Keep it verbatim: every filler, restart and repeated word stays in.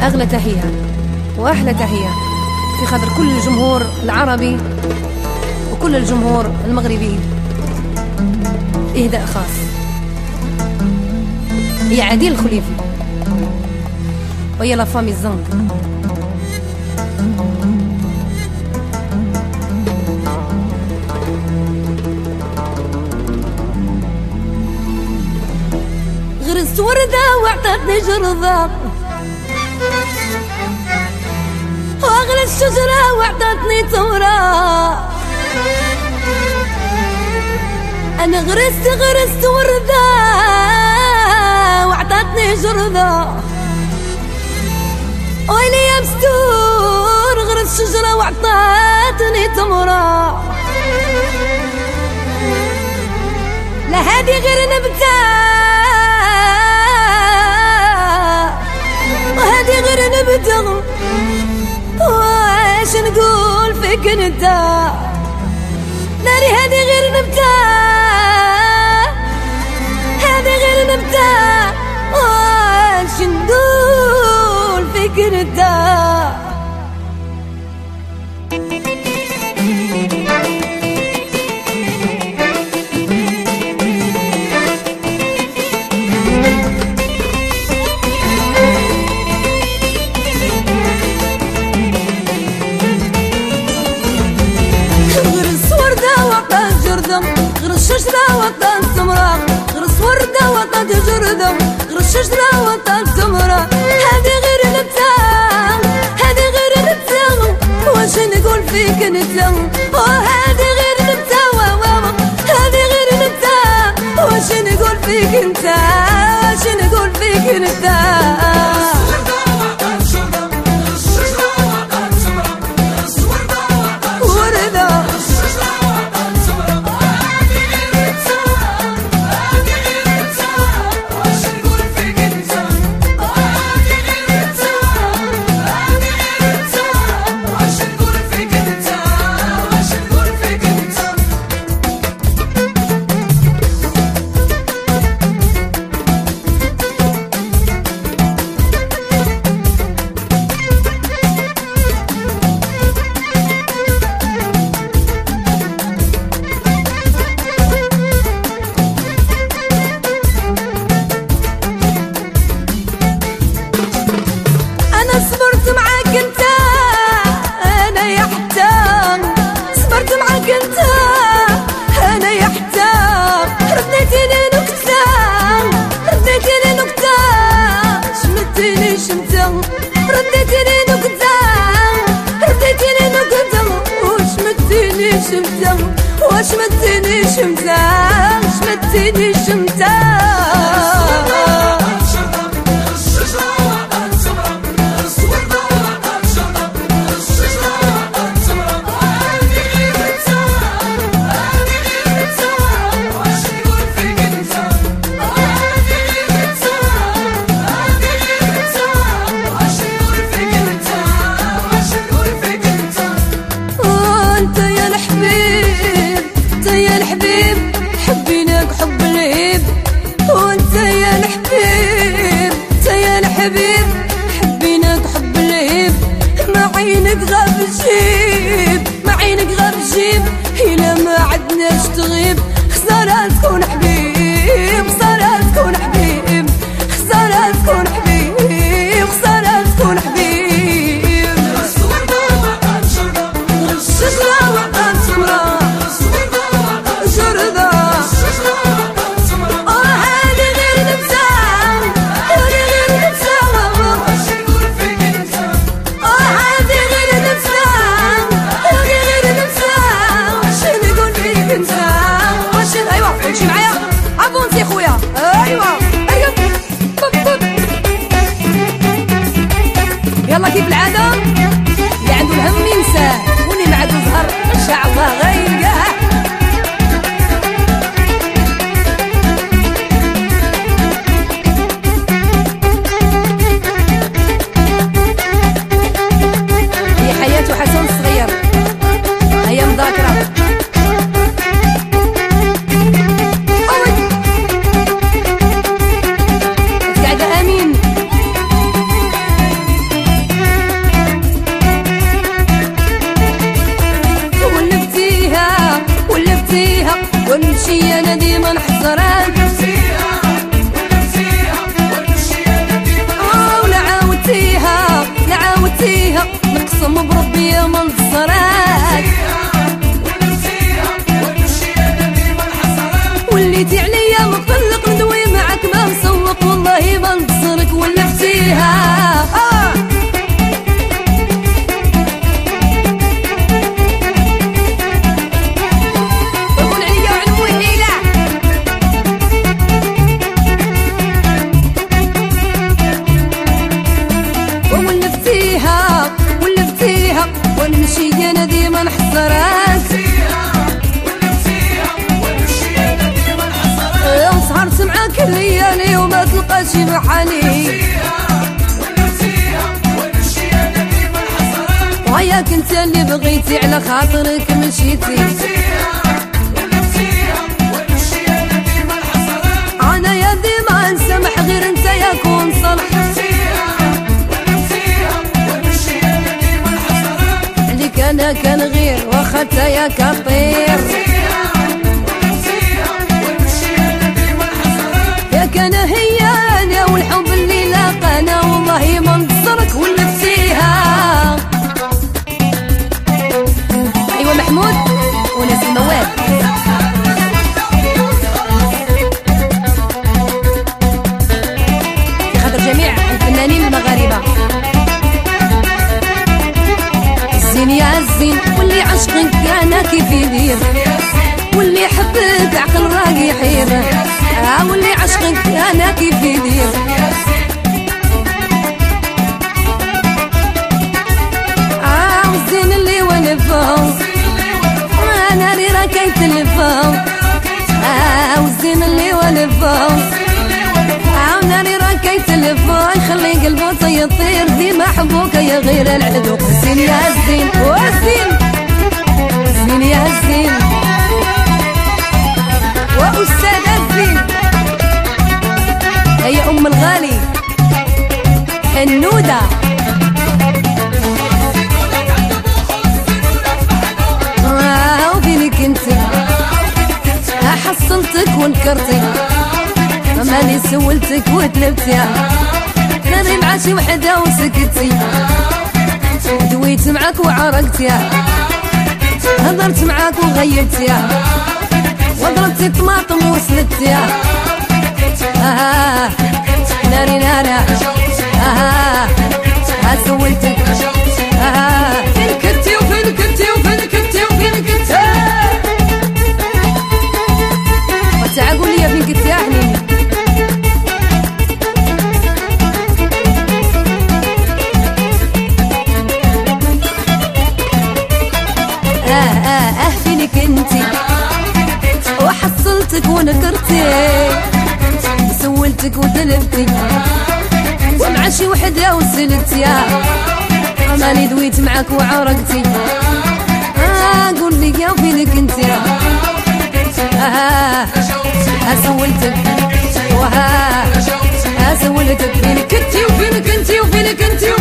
أغلى تحية وأحلى تحية في خاطر كل الجمهور العربي وكل الجمهور المغربي. إهداء خاص هي عديل الخليفي وهي لافامي الزنق. غرست وردة وعطتني جرذة، واغلى الشجرة وعطتني تمرة. أنا غرست غرست وردة وعطتني جرذة، ويلي يا مستور غرست شجرة وعطتني تمرة. لا هادي غير نبتة وهادي غير نبتة، واش نقول فيك انت؟ ناري هادي غير نبتة هادي غير نبتة، واش نقول فيك انت؟ غرس شجرة وطن تمرة، غرس وردة وطن جردة، غرس شجرة وطن تمرة. هذه غير نبتة هذه غير نبتة، واش نقول فيك انت؟ وهذه غير نبتة هذه غير نبتة، واش نقول فيك انت؟ واش نقول فيك انت؟ واش مديني شمتة واش مديني شمتة. حبيناك حب الهيب وانت يا الحبيب انت يا الحبيب، حبيناك حب الهيب. ما عينك غاب الجيب ما عينك غاب الجيب، إلا ما عدناش تغيب. خسارة تكون حبيب خسارة تكون حبيب خسارة تكون حبيب خسارة تكون حبيب. غرس وردة وطن جردة، غرس شجرة وطن تمرة، جردة واش نقول فيك انت؟ واش ايوا امشي معايا. ولا عاودتيها لا عاودتيها نقسم بربي ما نتصراك وليتي عليا مقلق ندوي معك ما مسوق والله ما نتصرك ولفتيها آه. والمشي انا ديما نحصرك وسهرت معاك الليالي وما تلقاش بحالي وياك انت اللي بغيتي على خاطرك مشيتي انا يا ديما نسامح غير انت يكون صلح انا كان غير واخا يا كطير يا كان هي انا والحب اللي لاقانا والله ما نصرك ولفتيها. ايوا محمود وناس المواد في خاطر جميع الفنانين المغاربه. الزين يا الزين واللي عشقك انا كيف يدير واللي يحبك عقل راقي يحير اه واللي عشقك انا كيف يدير اه والزين اللي ونفهم انا ري راكي تلفهم اه والزين اللي ونفهم اه ناري راكي تلفون يخلي قلبه يطير ديما حبوك يا غير العدو. زين يا الزين والزين زين يا الزين واستاذ الزين هي ام الغالي حنوده اه وفينك انت حصلتك ونكرتك ماني سولتك وتلبتي نادري مع شي وحده وسكتي دويت معاك وعرقتي هضرت معاك وغيرتي وضربتي طماطم وسلتي آه ناري نارا آه ها سولتك آه فين كنتي وفين كنتي وفين كنتي وفين كنتي تعال قول لي فين كنتي يا حنيني. انتي وحصلتك ونكرتي سولتك وتلفتي ومع شي وحده وسلتي ماني دويت معاك وعرقتي اه قول لي يا فينك انتي اه سولتك وها سولتك فينك انتي وفينك انتي وفينك انتي